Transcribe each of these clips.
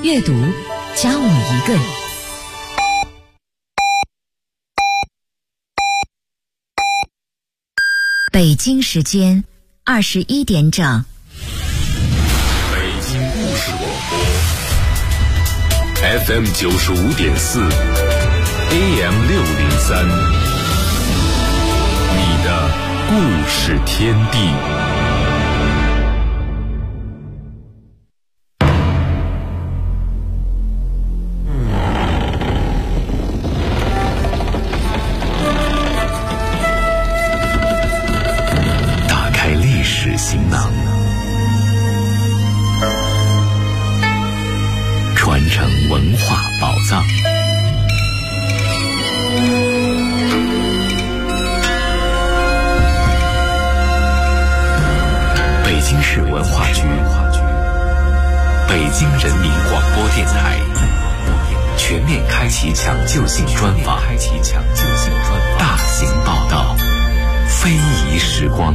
阅读加我一个。北京时间21点整。 北京故事广播 FM 95.4 AM 603，你的故事天地。行囊，传承文化宝藏。北京市文化局、北京人民广播电台全面开启抢救性专访，大型报道，非遗时光。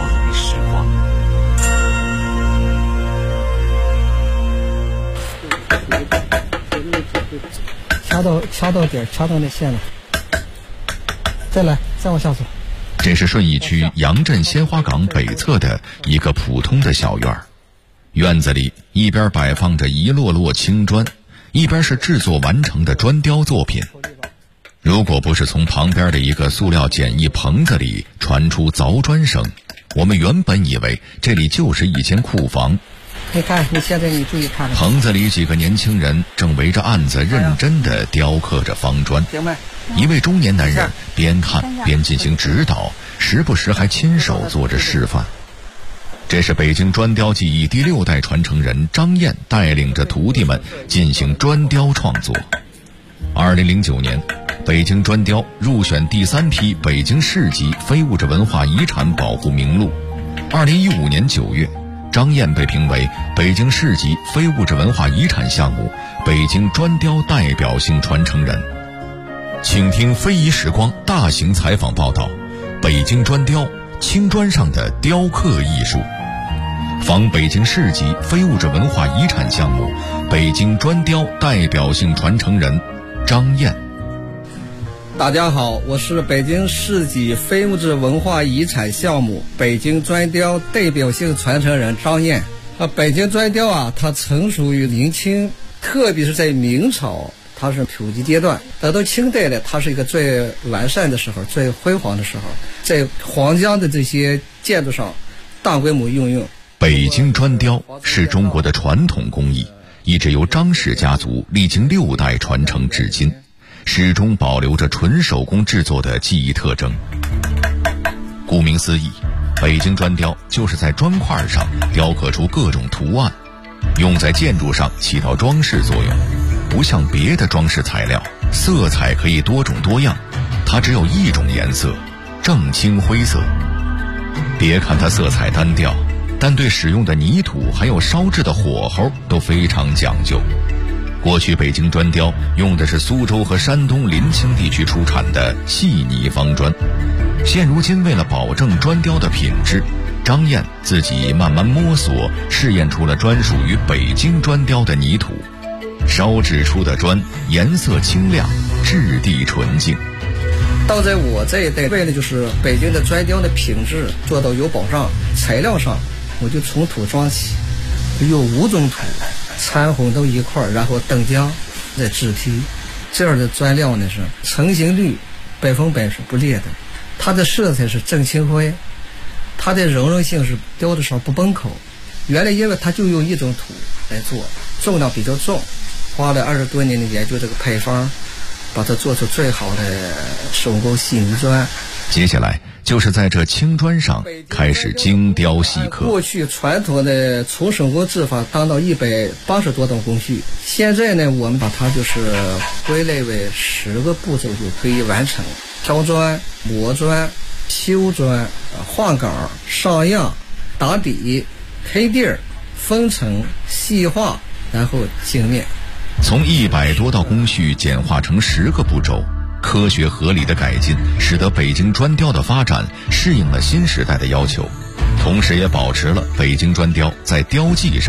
掐到点，掐到那线了。再往下走。 这是顺义区杨镇鲜花岗北侧的一个普通的小院，院子里一边摆放着一摞摞青砖，一边是制作完成的砖雕作品。如果不是从旁边的一个塑料简易棚子里传出凿砖声，我们原本以为这里就是一间库房。 你看，你现在注意看， 棚子里几个年轻人正围着案子认真地雕刻着方砖。一位中年男人边看边进行指导，时不时还亲手做着示范。这是北京砖雕技艺第6代传承人张燕带领着徒弟们进行砖雕创作。2009年，北京砖雕入选第3批北京市级非物质文化遗产保护名录。2015年9月，张燕被评为北京市级非物质文化遗产项目北京砖雕代表性传承人。请听非遗时光大型采访报道：北京砖雕青砖上的雕刻艺术。访北京市级非物质文化遗产项目北京砖雕代表性传承人张燕。 大家好，我是北京市级非物质文化遗产项目北京砖雕代表性传承人张燕。北京砖雕它成熟于明清，特别是在明朝它是普及阶段，等到清代呢，它是一个最完善的时候，最辉煌的时候，在皇家的这些建筑上大规模应用。 北京砖雕是中国的传统工艺，一直由张氏家族历经6代传承至今，始终保留着纯手工制作的技艺特征。顾名思义，北京砖雕就是在砖块上雕刻出各种图案，用在建筑上起到装饰作用。不像别的装饰材料，色彩可以多种多样，它只有一种颜色，正青灰色。别看它色彩单调，但对使用的泥土还有烧制的火候都非常讲究。过去北京砖雕用的是苏州和山东临清地区出产的细泥方砖，现如今为了保证砖雕的品质，张燕自己慢慢摸索，试验出了专属于北京砖雕的泥土，烧制出的砖颜色清亮，质地纯净。 到在我这一代，为了就是北京的砖雕的品质做到有保障，材料上我就从土装起，有5种土掺混到一块儿，然后等浆再制坯。这样的砖料呢是成型率100%是不裂的，它的色彩是正青灰，它的柔韧性是雕的时候不崩口。原来因为它就用一种土来做，重量比较重，花了20多年的研究这个配方，把它做出最好的手工细泥砖。 接下来就是在这青砖上开始精雕细刻。 过去传统的从手工制法当到180多种工序，现在呢我们把它就是归类为10个步骤就可以完成：挑砖、磨砖、修砖、换岗、上样、打底、开地儿、封层、细化，然后镜面。 从100多道工序简化成10个步骤，科学合理的改进使得北京砖雕的发展适应了新时代的要求，同时也保持了北京砖雕在雕技上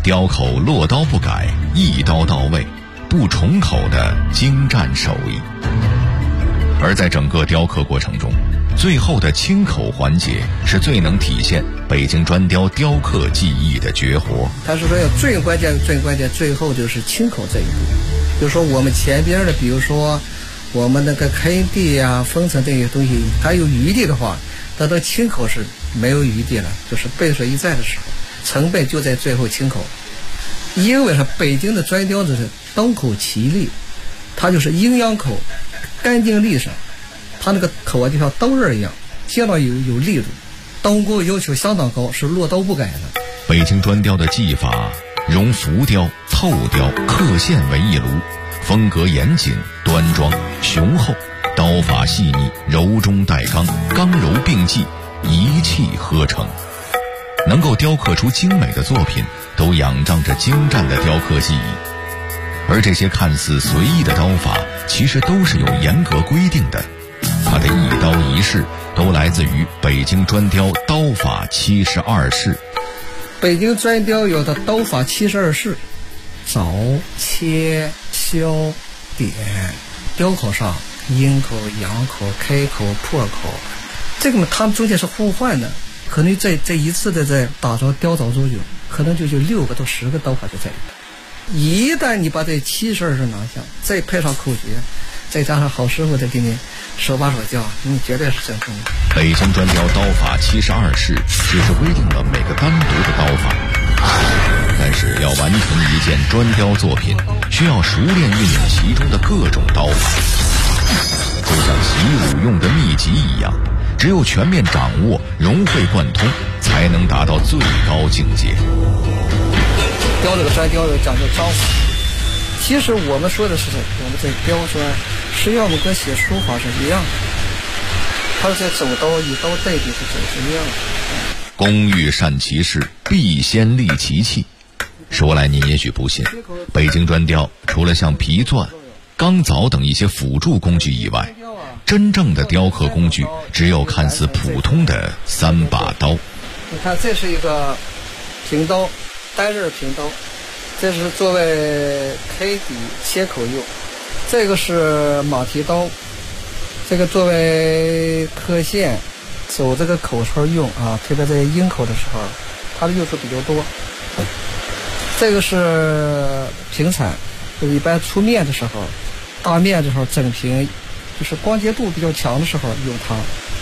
雕口落刀不改，一刀到位，不重口的精湛手艺。而在整个雕刻过程中，最后的清口环节是最能体现北京砖雕雕刻技艺的绝活。 他是说要最关键，最后就是清口这一步。就是说我们前边的，比如说我们那个开地啊、封层这些东西，还有余地的话，等到清口是没有余地了，就是背水一战的时候，成本就在最后清口。因为是北京的砖雕是刀口齐利，它就是阴阳口，干净利索，它那个口啊就像刀刃一样，接到有力度，刀工要求相当高，是落刀不改的。 北京砖雕的技法融浮雕、透雕、刻线为一炉，风格严谨、端庄、雄厚，刀法细腻，柔中带刚，刚柔并济，一气呵成。能够雕刻出精美的作品，都仰仗着精湛的雕刻技艺。而这些看似随意的刀法，其实都是有严格规定的。它的一刀一式都来自于北京砖雕刀法72式。 北京砖雕有的刀法72式，凿、切、削、点，雕口上阴口、阳口、开口、破口，这个嘛，它们中间是互换的。可能在这一次的在打造雕凿中，可能就6个到10个刀法就在里头。一旦你把这72式拿下，再配上口诀，再加上好师傅再给你手把手教，你绝对是正宗的。 北京砖雕刀法72式只是规定了每个单独的刀法，但是要完成一件砖雕作品，需要熟练运用其中的各种刀法，就像习武用的秘籍一样。只有全面掌握、融会贯通，才能达到最高境界。 雕这个砖雕有讲究章法，其实我们说的是我们在雕砖，实际上我们跟写书法是一样的，它是在走刀以刀代笔是走是一样的。 工欲善其事，必先利其器。说来您也许不信，北京砖雕除了像皮钻、钢凿等一些辅助工具以外，真正的雕刻工具只有看似普通的3把刀。 你看，这是一个平刀，单刃平刀，这是作为开底切口用；这个是马蹄刀，这个作为刻线走这个口串用啊，特别在阴口的时候，它的用处比较多。这个是平铲，就是一般出面的时候，大面的时候整平。就是光洁度比较强的时候用它。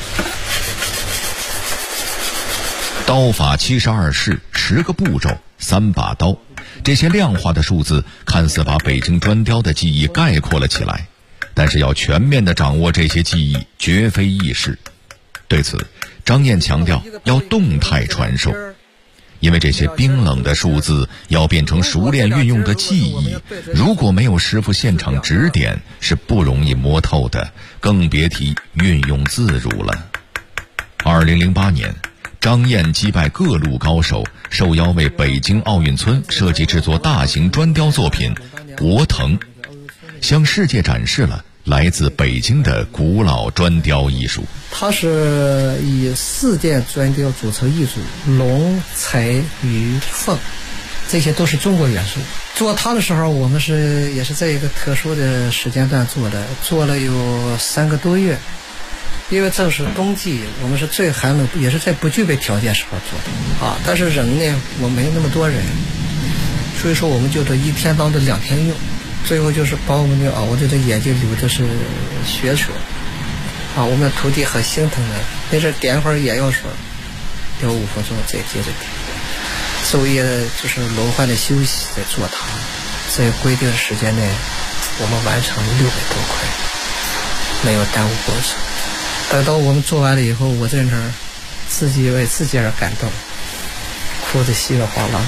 刀法72式，10个步骤，3把刀，这些量化的数字看似把北京砖雕的技艺概括了起来，但是要全面地掌握这些技艺绝非易事。对此，张燕强调要动态传授，因为这些冰冷的数字要变成熟练运用的技艺，如果没有师傅现场指点，是不容易摸透的，更别提运用自如了。2008年，张燕击败各路高手，受邀为北京奥运村设计制作大型砖雕作品《国腾》，向世界展示了来自北京的古老砖雕艺术。 它是以4件砖雕组成一组，龙、彩、鱼、凤，这些都是中国元素。做它的时候，我们也是在一个特殊的时间段做的，做了有3个多月。因为正是冬季，我们是最寒冷，也是在不具备条件时候做的啊。但是人呢，我没那么多人，所以说我们就这1天当的2天用，最后就是把我们的熬的眼睛流的是血水。啊，我们徒弟很心疼的，那是点会儿眼药水，雕5分钟，再接着点，昼夜就是轮换的休息，在做它，在规定时间内，我们完成600多块，没有耽误过程。等到我们做完了以后，我在那儿自己为自己而感动，哭得稀里哗啦。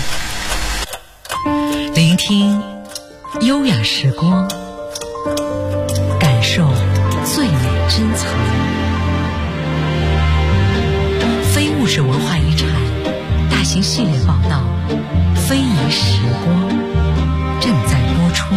聆听优雅时光，感受最美珍藏。非物质文化遗产大型系列报道《非遗时光》正在播出。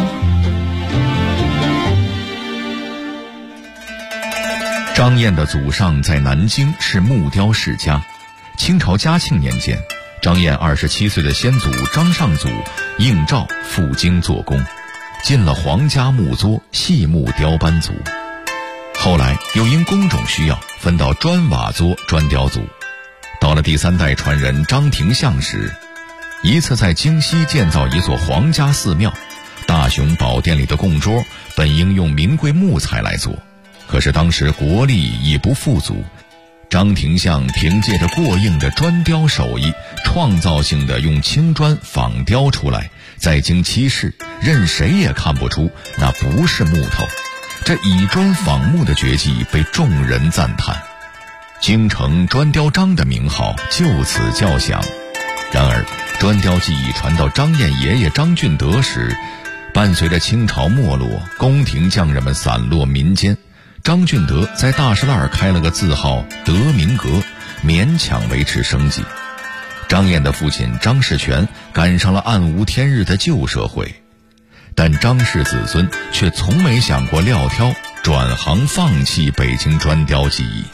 张燕的祖上在南京是木雕世家，清朝嘉庆年间， 张燕27岁的先祖张尚祖应召赴京做工，进了皇家木作细木雕班组。后来又因工种需要分到砖瓦作砖雕组。到了第3代传人张廷相时，一次在京西建造一座皇家寺庙，大雄宝殿里的供桌本应用名贵木材来做，可是当时国力已不富足，张廷相凭借着过硬的砖雕手艺，创造性的用青砖仿雕出来，在京七市任谁也看不出那不是木头。这以砖仿木的绝技被众人赞叹，京城砖雕张的名号就此叫响。然而砖雕技艺传到张燕爷爷张俊德时，伴随着清朝没落，宫廷匠人们散落民间，张俊德在大石栏开了个字号德明阁，勉强维持生计。张燕的父亲张士全赶上了暗无天日的旧社会，但张氏子孙却从没想过撂挑转行放弃北京砖雕技艺。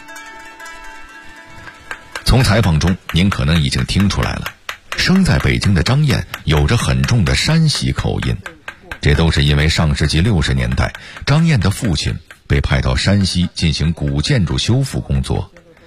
从采访中您可能已经听出来了，生在北京的张燕有着很重的山西口音，这都是因为上世纪60年代张燕的父亲被派到山西进行古建筑修复工作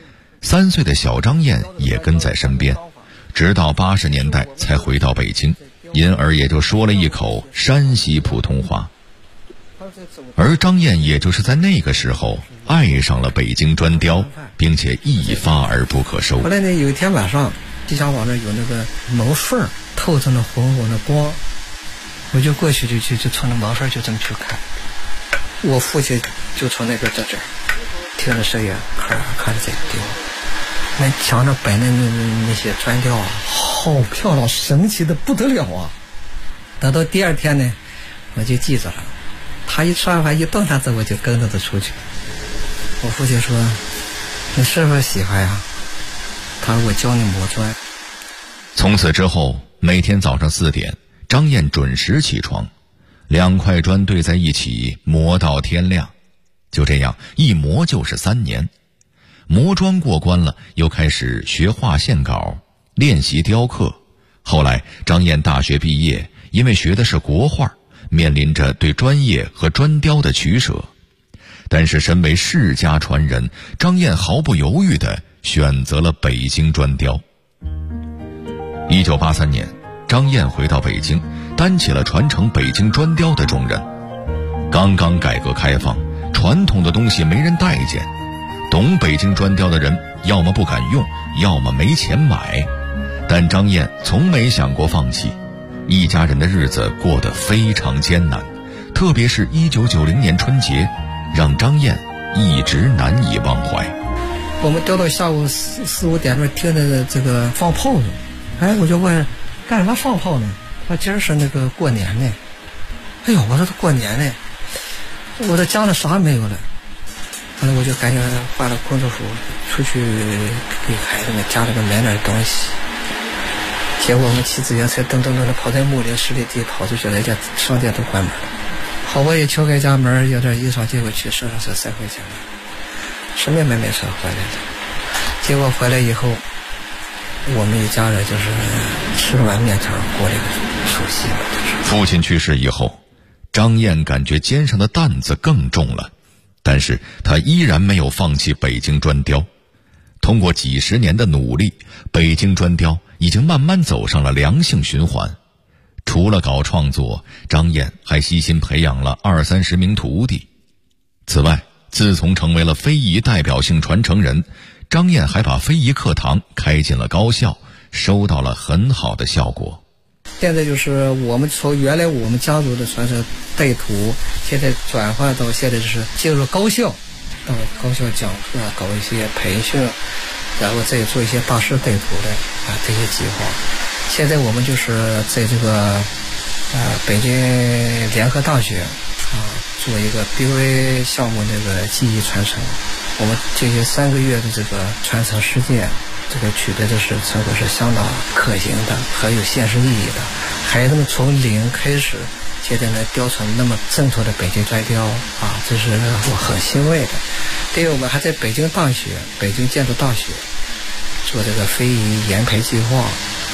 ，3岁的小张燕也跟在身边，直到80年代才回到北京，因而也就说了一口山西普通话。而张燕也就是在那个时候爱上了北京砖雕，并且一发而不可收。 后来呢，有一天晚上，地下网上有那个门缝透着那红红的光，我就过去就从那门缝就这么去看。我父亲就从那边在这儿听着声音，看着在雕。那墙上摆的那些砖雕啊，好漂亮，神奇的不得了啊！等到第2天呢，我就记着了。他一说话一动他走，我就跟着他出去。我父亲说：“你是不是喜欢呀？”他说：“我教你磨砖。” 从此之后，每天早上4点，张燕准时起床，2块砖对在一起，磨到天亮。就这样一磨就是3年。磨砖过关了，又开始学画线稿，练习雕刻。后来张燕大学毕业，因为学的是国画，面临着对专业和砖雕的取舍。但是身为世家传人，张燕毫不犹豫地选择了北京砖雕。1983年，张燕回到北京，担起了传承北京砖雕的重任。刚刚改革开放，传统的东西没人待见，懂北京砖雕的人要么不敢用，要么没钱买。但张燕从没想过放弃，一家人的日子过得非常艰难，特别是1990年春节，让张燕一直难以忘怀。 我们雕到下午4、5点钟，听着这个放炮呢，我就问干什么放炮呢？他今儿是那个过年呢。哎呦，我说过年呢，我这家里啥没有了。后来我就赶紧换了工作服，出去给孩子们家里边买点东西。结果我们骑自行车噔噔噔的跑在木林10里地跑出去，人家商店都关门了。好不容易敲开家门，有点衣裳，结果去上车塞回去了，什么也没买车回来的。结果回来以后，我们一家人就是吃完面条过了一个除夕嘛。 父亲去世以后，张燕感觉肩上的担子更重了，但是他依然没有放弃北京砖雕。通过几十年的努力，北京砖雕已经慢慢走上了良性循环。除了搞创作，张燕还悉心培养了20-30名徒弟。此外，自从成为了非遗代表性传承人，张燕还把非遗课堂开进了高校，收到了很好的效果。 现在就是我们从原来我们家族的传承带徒，现在转换到现在就是进入高校，到高校讲课，搞一些培训，然后再做一些大师带徒的这些计划。现在我们就是在这个北京联合大学做一个 BV 项目那个技艺传承。我们这些3个月的这个传承实践，这个取得的是成果是相当可行的，很有现实意义的。孩子们从零开始，现在能雕成那么正统的北京砖雕这是我很欣慰的。对，我们还在北京建筑大学做这个非遗研培计划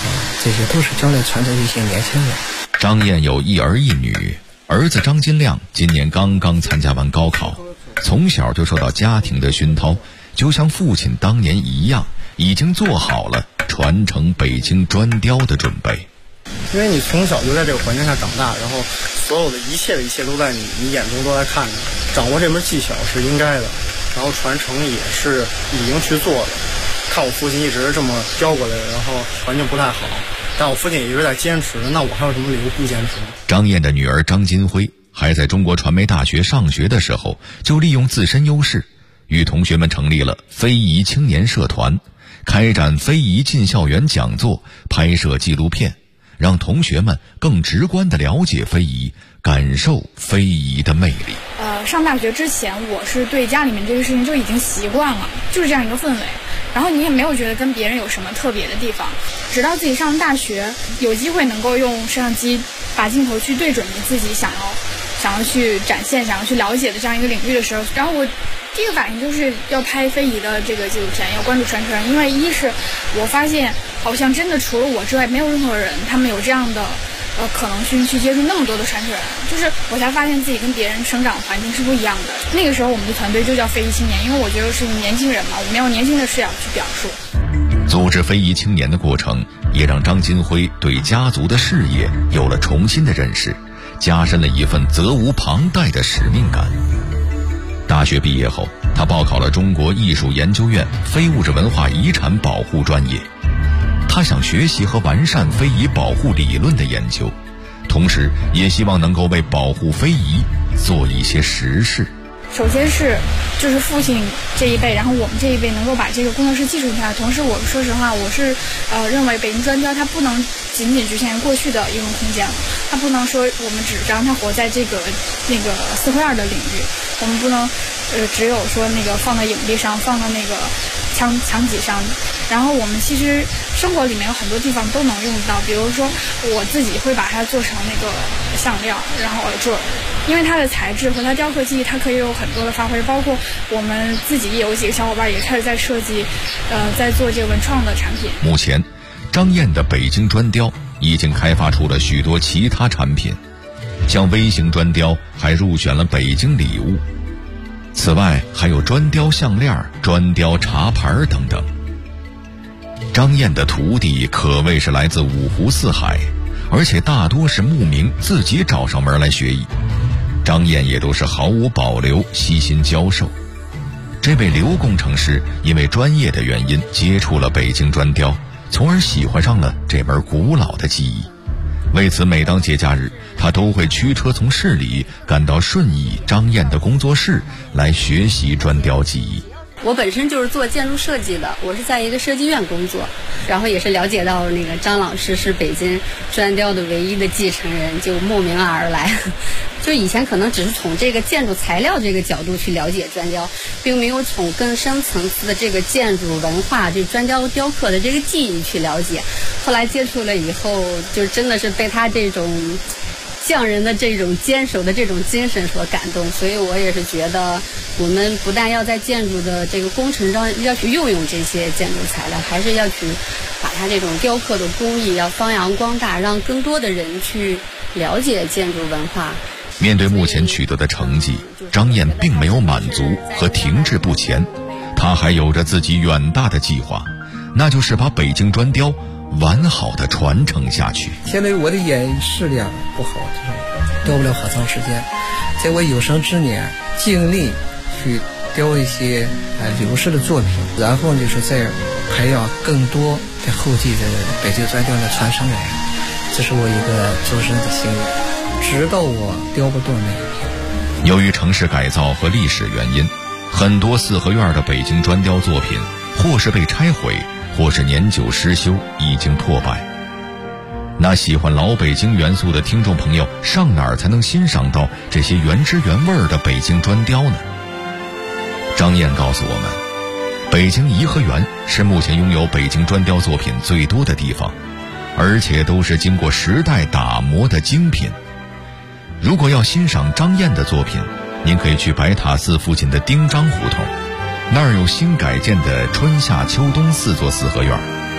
这些都是将来传承一些年轻人。 张燕有一儿一女，儿子张金亮今年刚刚参加完高考，从小就受到家庭的熏陶，就像父亲当年一样，已经做好了传承北京砖雕的准备。 因为你从小就在这个环境下长大，然后所有的一切都在你眼中都在看着，掌握这门技巧是应该的，然后传承也是已经去做的。看我父亲一直这么雕过来，然后环境不太好，但我父亲也一直在坚持，那我还有什么理由不坚持呢？ 张燕的女儿张金辉还在中国传媒大学上学的时候，就利用自身优势，与同学们成立了非遗青年社团，开展非遗进校园讲座，拍摄纪录片，让同学们更直观地了解非遗，感受非遗的魅力。 上大学之前，我是对家里面这个事情就已经习惯了，就是这样一个氛围。然后你也没有觉得跟别人有什么特别的地方，直到自己上大学，有机会能够用摄像机把镜头去对准你自己想要去展现、想要去了解的这样一个领域的时候，然后我第一个反应就是要拍非遗的这个纪录片，要关注传承人，因为一是我发现好像真的除了我之外，没有任何人他们有这样的可能性去接触那么多的传承人，就是我才发现自己跟别人生长环境是不一样的。那个时候我们的团队就叫非遗青年，因为我觉得是年轻人嘛，我们要年轻的视角去表述。 组织非遗青年的过程，也让张金辉对家族的事业有了重新的认识，加深了一份责无旁贷的使命感。大学毕业后，他报考了中国艺术研究院非物质文化遗产保护专业。他想学习和完善非遗保护理论的研究，同时也希望能够为保护非遗做一些实事。 首先就是父亲这一辈，然后我们这一辈能够把这个工作室继承下来。同时我说实话，我是认为北京砖雕它不能仅仅局限于过去的应用空间了，它不能说我们只让它活在这个那个4合院的领域，我们不能只有说那个放到影壁上，放到那个墙脊上。然后我们其实生活里面有很多地方都能用到，比如说我自己会把它做成那个项链，然后耳坠，因为它的材质和它雕刻技艺，它可以有很多的发挥。包括我们自己也有几个小伙伴也开始在设计，在做这个文创的产品。 目前，张燕的北京砖雕已经开发出了许多其他产品，像微型砖雕还入选了北京礼物。此外，还有砖雕项链、砖雕茶盘等等。张燕的徒弟可谓是来自五湖四海，而且大多是慕名自己找上门来学艺。张燕也都是毫无保留，悉心教授。这位刘工程师因为专业的原因接触了北京砖雕，从而喜欢上了这门古老的技艺。为此，每当节假日，他都会驱车从市里赶到顺义张燕的工作室来学习砖雕技艺。 我本身就是做建筑设计的，我是在一个设计院工作，然后也是了解到那个张老师是北京砖雕的唯一的继承人，就慕名而来。就以前可能只是从这个建筑材料这个角度去了解砖雕，并没有从更深层次的这个建筑文化，就砖雕雕刻的这个技艺去了解。后来接触了以后，就真的是被他这种匠人的这种坚守的这种精神所感动，所以我也是觉得我们不但要在建筑的这个工程上要去用这些建筑材料，还是要去把它这种雕刻的工艺要发扬光大，让更多的人去了解建筑文化。 面对目前取得的成绩，张燕并没有满足和停滞不前，她还有着自己远大的计划，那就是把北京砖雕完好的传承下去。 现在我的眼视力不好，就是雕不了好长时间，在我有生之年尽力去雕一些流失的作品，然后就是再培养更多的后继的北京砖雕的传承人，这是我一个终身的心愿，直到我雕不断那一天。 由于城市改造和历史原因，很多4合院的北京砖雕作品或是被拆毁，或是年久失修，已经破败。那喜欢老北京元素的听众朋友，上哪儿才能欣赏到这些原汁原味的北京砖雕呢？张燕告诉我们，北京颐和园是目前拥有北京砖雕作品最多的地方，而且都是经过时代打磨的精品。如果要欣赏张燕的作品，您可以去白塔寺附近的丁章胡同，那儿有新改建的春夏秋冬4座4合院，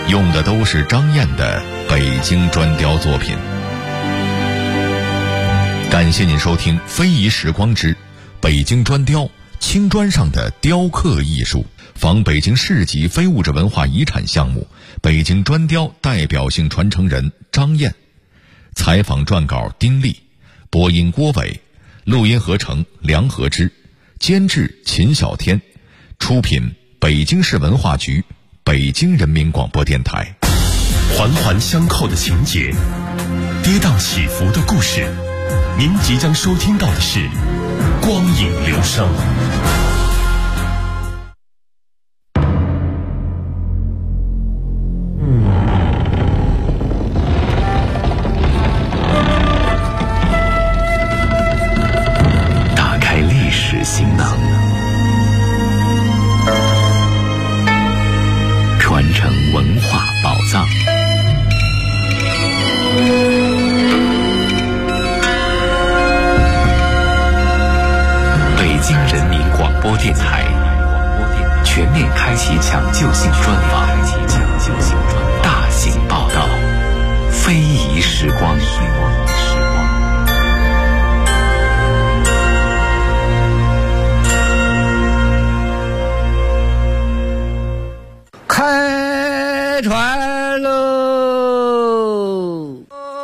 用的都是张燕的北京砖雕作品。感谢您收听《非遗时光之北京砖雕》青砖上的雕刻艺术，访北京市级非物质文化遗产项目北京砖雕代表性传承人张燕。采访撰稿丁力，播音郭伟，录音合成梁和之，监制秦小天，出品北京市文化局，北京人民广播电台。 环环相扣的情节，跌宕起伏的故事，您即将收听到的是光影流声。 打开历史行囊，传承文化宝藏。北京人民广播电台全面开启抢救性专访，大型报道，非遗时光。 开船喽！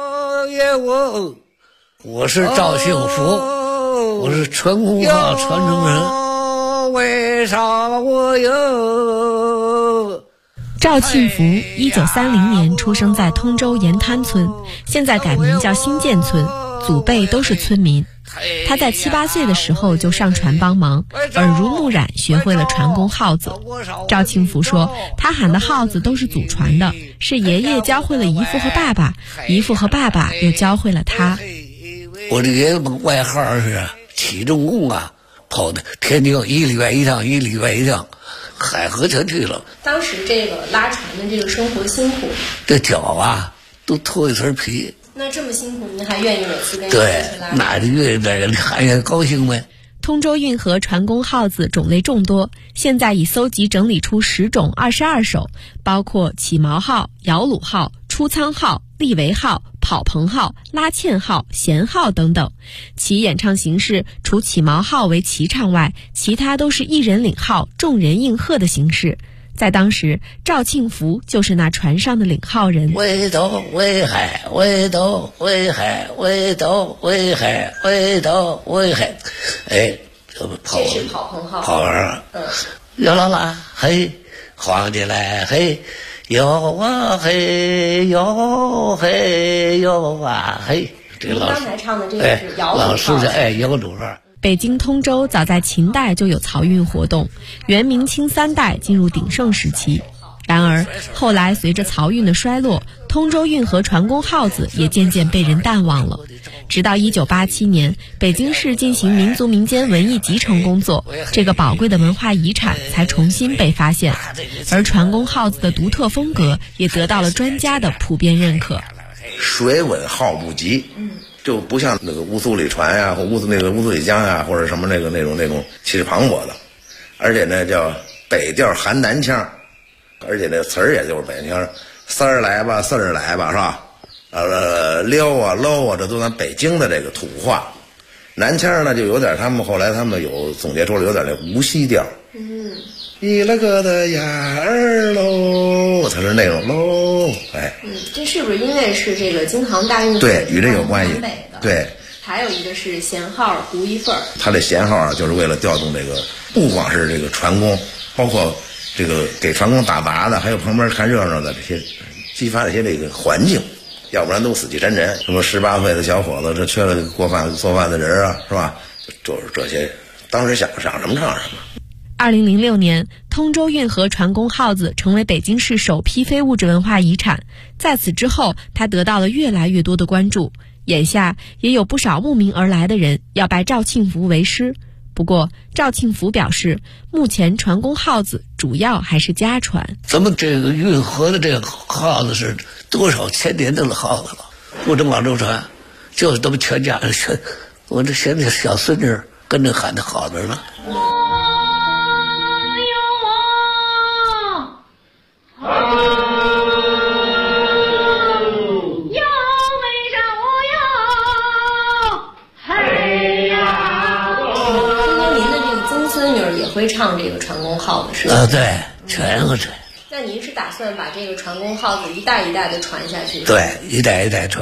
我是赵幸福，我是传功号传承人。 为啥我有？ 赵庆福1930年出生在通州沿滩村，现在改名叫新建村，祖辈都是村民。他在7、8岁的时候就上船帮忙，耳濡目染学会了传功号子。赵庆福说，他喊的号子都是祖传的，是爷爷教会了姨父和爸爸，姨父和爸爸又教会了他。 我的爷爷外号是起重工啊，跑的天津1礼拜1趟，1礼拜1趟，海河全去了。 当时这个拉船的这个生活辛苦， 这脚啊都脱一层皮。 那这么辛苦，您还愿意每次跟对，那就愿意在这里看见高兴呗。 通州运河传功号子种类众多，现在已搜集整理出10种22首，包括起毛号、摇橹号、出仓号、立围号、跑棚号、拉纤号、弦号等等。其演唱形式除起毛号为齐唱外，其他都是一人领号，众人应和的形式。在当时，赵庆福就是那船上的领号人。 围斗围海，围斗围海，围斗围海，围斗围海。哎，这是跑棚号。 跑棚。哟啦啦嘿，晃起来嘿，哟啊嘿，哟嘿哟啊嘿。这个老师刚才唱的这个是摇橹号。 老师的摇橹号。 北京通州早在秦代就有漕运活动，元明清3代进入鼎盛时期。然而后来随着漕运的衰落，通州运河传功号子也渐渐被人淡忘了。直到1987年，北京市进行民族民间文艺集成工作，这个宝贵的文化遗产才重新被发现，而传功号子的独特风格也得到了专家的普遍认可。 水稳号不急，就不像那个乌苏里船呀，或乌苏里江呀，或者什么那种气势磅礴的，而且呢叫北调含南腔，而且那词儿也就是北腔，三儿来吧，四儿来吧，是吧？撩啊搂啊，这都咱北京的这个土话。南腔呢就有点，后来他们有总结出来有点那无锡调。一了个的呀儿喽，它是那种喽，哎。 这是不是因为是这个京杭大运河？ 对，与这有关系。对。 还有一个是弦号独一份儿。 它这弦号啊，就是为了调动这个，不光是这个船工，包括这个给船工打杂的，还有旁边看热闹的这些，激发这些这个环境，要不然都死气沉沉。什么18岁的小伙子，这缺了做饭的人啊，是吧？就是这些，当时想什么唱什么。 2006年，通州运河传功号子成为北京市首批非物质文化遗产。在此之后，它得到了越来越多的关注。眼下也有不少慕名而来的人要拜赵庆福为师。不过，赵庆福表示，目前传功号子主要还是家传。 咱们这个运河的这个号子是多少千年的号子了，不能往周传，就是咱们全家人学。我这现在小孙女跟着喊的好着呢。 孙女儿也会唱这个传宫号子是吧？ 对，全会唱。 那您是打算把这个传宫号子一代一代的传下去？ 对，一代一代传。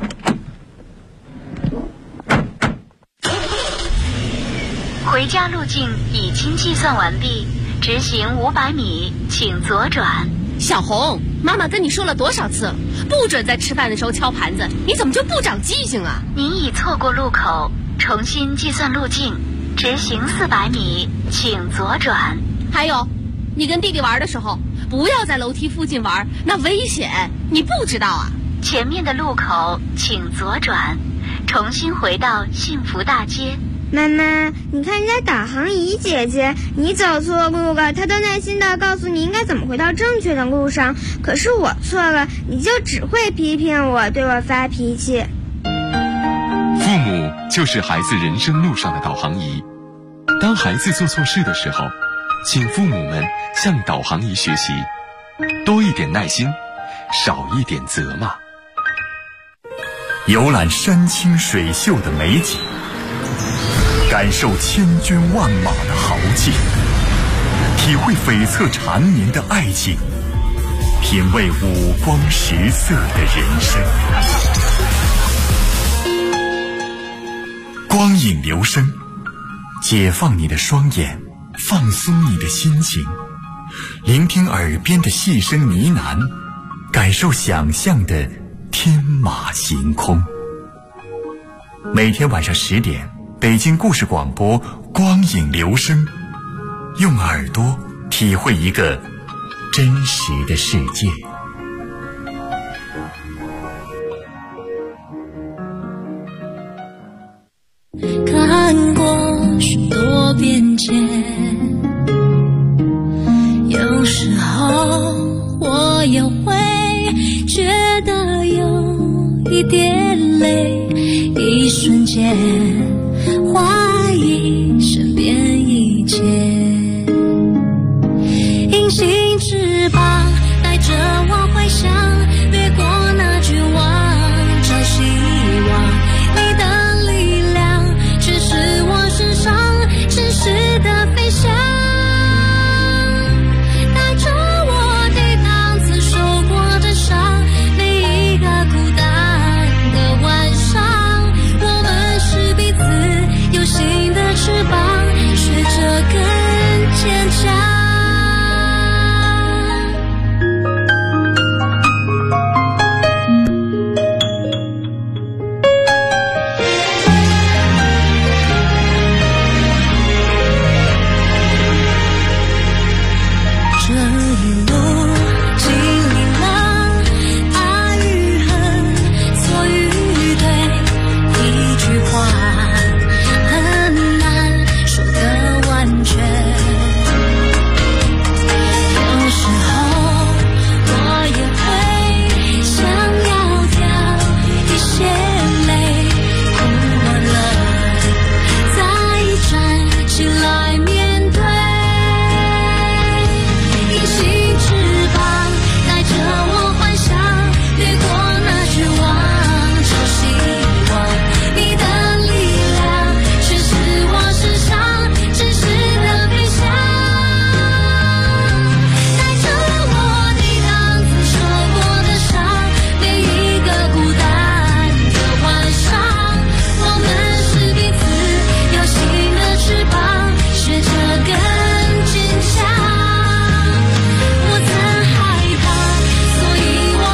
回家路径已经计算完毕，直行500米，请左转。 小红，妈妈跟你说了多少次，不准在吃饭的时候敲盘子，你怎么就不长记性啊？ 您已错过路口，重新计算路径，直行400米，请左转。 还有，你跟弟弟玩的时候，不要在楼梯附近玩，那危险，你不知道啊？ 前面的路口请左转，重新回到幸福大街。 妈妈，你看人家导航仪姐姐，你走错路了，她都耐心地告诉你应该怎么回到正确的路上。可是我错了，你就只会批评我，对我发脾气。 父母就是孩子人生路上的导航仪。当孩子做错事的时候，请父母们向导航仪学习，多一点耐心，少一点责骂。 游览山清水秀的美景，感受千军万马的豪气，体会悱恻缠绵的爱情，品味五光十色的人生。光影留声，解放你的双眼，放松你的心情，聆听耳边的细声呢喃，感受想象的天马行空。每天晚上10点，北京故事广播光影留声，用耳朵体会一个真实的世界。 看过许多变迁，有时候我也会觉得有一点累，一瞬间怀疑身边一切，隐形翅膀